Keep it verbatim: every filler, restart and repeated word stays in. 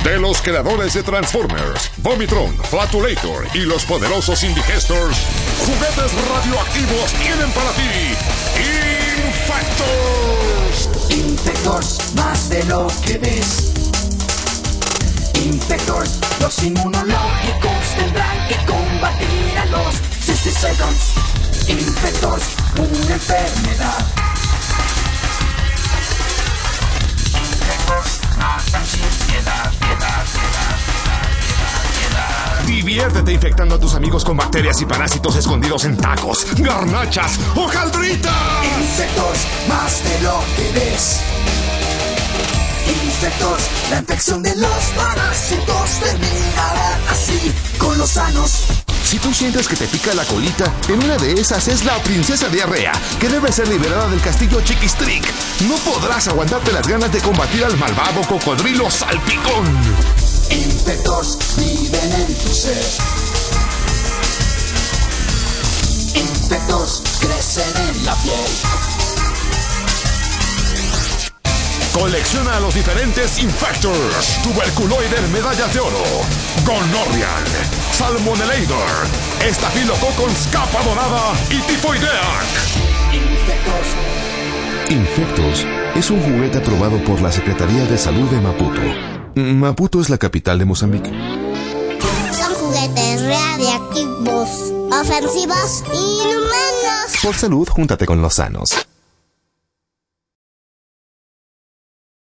De los creadores de Transformers, Vomitron, Flatulator y los poderosos Indigestors, juguetes radioactivos tienen para ti Infectors. Infectors, más de lo que ves. Infectors, los inmunológicos tendrán que combatir a los sesenta Seconds. Infectors, una enfermedad. Infectors, matan sin piedad, piedad, piedad, piedad, piedad. Diviértete infectando a tus amigos con bacterias y parásitos escondidos en tacos, garnachas o caldritas. Infectors, más de lo que ves. Infectors, la infección de los parásitos terminará así con los sanos. Si tú sientes que te pica la colita, en una de esas es la princesa diarrea, que debe ser liberada del castillo Chiquistrick. No podrás aguantarte las ganas de combatir al malvado cocodrilo salpicón. Infectors viven en tu ser. Infectors crecen en la piel. Colecciona los diferentes Infectors, tuberculoides medallas de oro, Gonorrhean, Salmonellador, Estafilococcus capa dorada y Tifoideac. Infectors. Infectos es un juguete aprobado por la Secretaría de Salud de Maputo. Maputo es la capital de Mozambique. Son juguetes radiactivos, ofensivos y inhumanos. Por salud, júntate con los sanos.